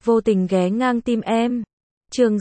vô tình ghé ngang tim em. Chương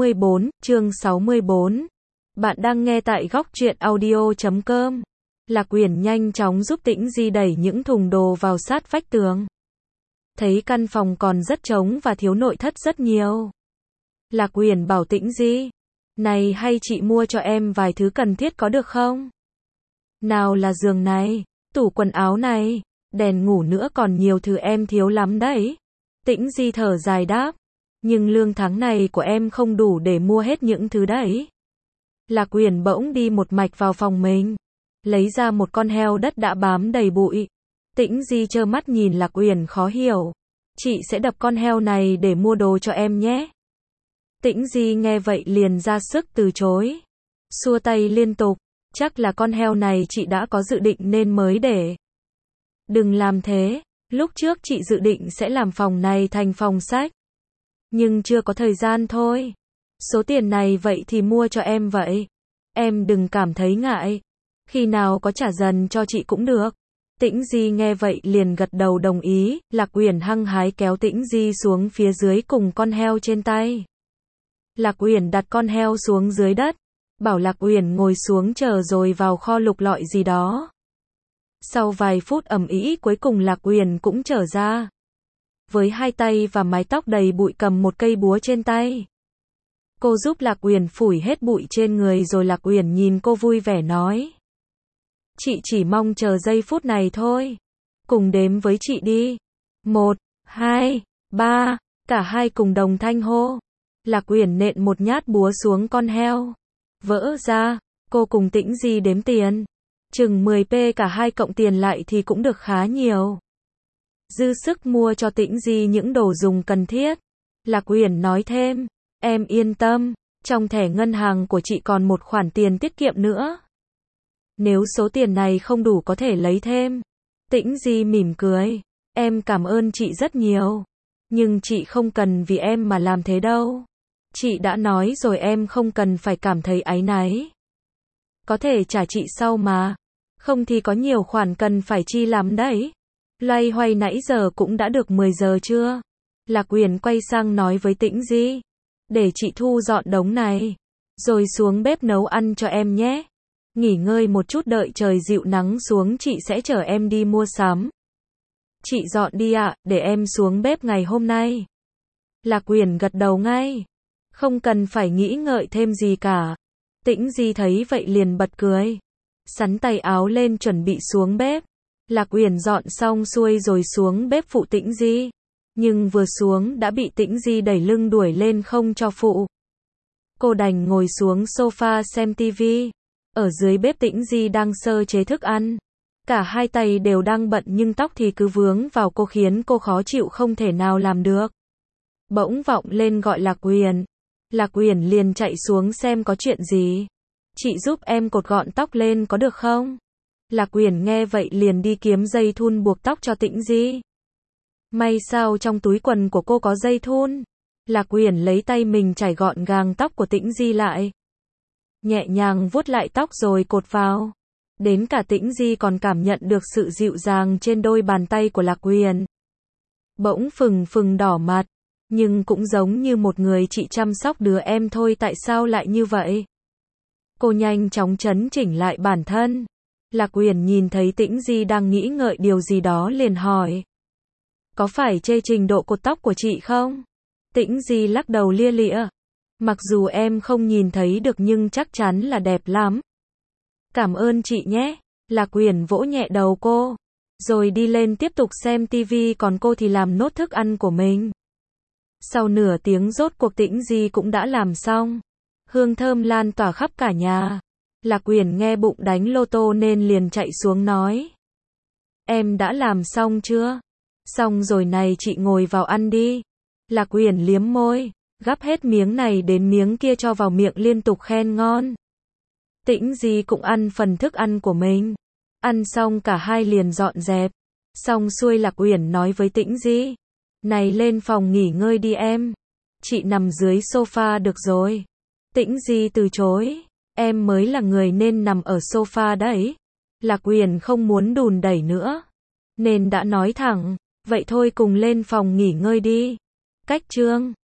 64. Bạn đang nghe tại góc truyện audio.com. Lạc Uyển nhanh chóng giúp Tĩnh Di đẩy những thùng đồ vào sát vách tường. Thấy căn phòng còn rất trống và thiếu nội thất rất nhiều. Lạc Uyển bảo Tĩnh Di, này hay chị mua cho em vài thứ cần thiết có được không? Nào là giường này, tủ quần áo này, đèn ngủ nữa, còn nhiều thứ em thiếu lắm đấy. Tĩnh Di thở dài đáp, nhưng lương tháng này của em không đủ để mua hết những thứ đấy. Lạc Uyển bỗng đi một mạch vào phòng mình, lấy ra một con heo đất đã bám đầy bụi. Tĩnh Di trơ mắt nhìn Lạc Uyển khó hiểu. Chị sẽ đập con heo này để mua đồ cho em nhé. Tĩnh Di nghe vậy liền ra sức từ chối. Xua tay liên tục, chắc là con heo này chị đã có dự định nên mới để. Đừng làm thế, lúc trước chị dự định sẽ làm phòng này thành phòng sách. Nhưng chưa có thời gian thôi. Số tiền này vậy thì mua cho em vậy. Em đừng cảm thấy ngại. Khi nào có trả dần cho chị cũng được. Tĩnh Di nghe vậy liền gật đầu đồng ý. Lạc Uyển hăng hái kéo Tĩnh Di xuống phía dưới cùng con heo trên tay. Lạc Uyển đặt con heo xuống dưới đất, bảo Lạc Uyển ngồi xuống chờ rồi vào kho lục lọi gì đó. Sau vài phút ầm ĩ cuối cùng Lạc Uyển cũng trở ra. Với hai tay và mái tóc đầy bụi cầm một cây búa trên tay. Cô giúp Lạc Uyển phủi hết bụi trên người rồi Lạc Uyển nhìn cô vui vẻ nói. Chị chỉ mong chờ giây phút này thôi. Cùng đếm với chị đi. 1, 2, 3, cả hai cùng đồng thanh hô. Lạc Uyển nện một nhát búa xuống con heo. Vỡ ra, cô cùng Tĩnh Di đếm tiền. Chừng 10p, cả hai cộng tiền lại thì cũng được khá nhiều. Dư sức mua cho Tĩnh Di những đồ dùng cần thiết. Lạc Uyển nói thêm, em yên tâm, trong thẻ ngân hàng của chị còn một khoản tiền tiết kiệm nữa. Nếu số tiền này không đủ có thể lấy thêm. Tĩnh Di mỉm cười, em cảm ơn chị rất nhiều. Nhưng chị không cần vì em mà làm thế đâu. Chị đã nói rồi em không cần phải cảm thấy áy náy. Có thể trả chị sau mà. Không thì có nhiều khoản cần phải chi lắm đấy. Loay hoay nãy giờ cũng đã được 10 giờ chưa? Lạc Uyển quay sang nói với Tĩnh Di. Để chị thu dọn đống này. Rồi xuống bếp nấu ăn cho em nhé. Nghỉ ngơi một chút, đợi trời dịu nắng xuống chị sẽ chở em đi mua sắm. Chị dọn đi ạ, để em xuống bếp ngày hôm nay. Lạc Uyển gật đầu ngay. Không cần phải nghĩ ngợi thêm gì cả. Tĩnh Di thấy vậy liền bật cười. Sắn tay áo lên chuẩn bị xuống bếp. Lạc Uyển dọn xong xuôi rồi xuống bếp phụ Tĩnh Di. Nhưng vừa xuống đã bị Tĩnh Di đẩy lưng đuổi lên không cho phụ. Cô đành ngồi xuống sofa xem tivi. Ở dưới bếp Tĩnh Di đang sơ chế thức ăn. Cả hai tay đều đang bận nhưng tóc thì cứ vướng vào cô khiến cô khó chịu không thể nào làm được. Bỗng vọng lên gọi Lạc Uyển. Lạc Uyển liền chạy xuống xem có chuyện gì. Chị giúp em cột gọn tóc lên có được không? Lạc Uyển nghe vậy liền đi kiếm dây thun buộc tóc cho Tĩnh Di. May sao trong túi quần của cô có dây thun. Lạc Uyển lấy tay mình chải gọn gàng tóc của Tĩnh Di lại. Nhẹ nhàng vuốt lại tóc rồi cột vào. Đến cả Tĩnh Di còn cảm nhận được sự dịu dàng trên đôi bàn tay của Lạc Uyển. Bỗng phừng phừng đỏ mặt. Nhưng cũng giống như một người chị chăm sóc đứa em thôi, tại sao lại như vậy? Cô nhanh chóng chấn chỉnh lại bản thân. Lạc Uyển nhìn thấy Tĩnh Di đang nghĩ ngợi điều gì đó liền hỏi. Có phải chê trình độ cột tóc của chị không? Tĩnh Di lắc đầu lia lịa. Mặc dù em không nhìn thấy được nhưng chắc chắn là đẹp lắm. Cảm ơn chị nhé. Lạc Uyển vỗ nhẹ đầu cô. Rồi đi lên tiếp tục xem tivi, còn cô thì làm nốt thức ăn của mình. Sau nửa tiếng rốt cuộc Tĩnh Di cũng đã làm xong. Hương thơm lan tỏa khắp cả nhà. Lạc Uyển nghe bụng đánh lô tô nên liền chạy xuống nói. Em đã làm xong chưa? Xong rồi này, chị ngồi vào ăn đi. Lạc Uyển liếm môi, gắp hết miếng này đến miếng kia cho vào miệng liên tục khen ngon. Tĩnh Di cũng ăn phần thức ăn của mình. Ăn xong cả hai liền dọn dẹp. Xong xuôi Lạc Uyển nói với Tĩnh Di. Này, lên phòng nghỉ ngơi đi em. Chị nằm dưới sofa được rồi. Tĩnh Di từ chối. Em mới là người nên nằm ở sofa đấy. Lạc Uyển không muốn đùn đẩy nữa. Nên đã nói thẳng. Vậy thôi cùng lên phòng nghỉ ngơi đi. Cách chương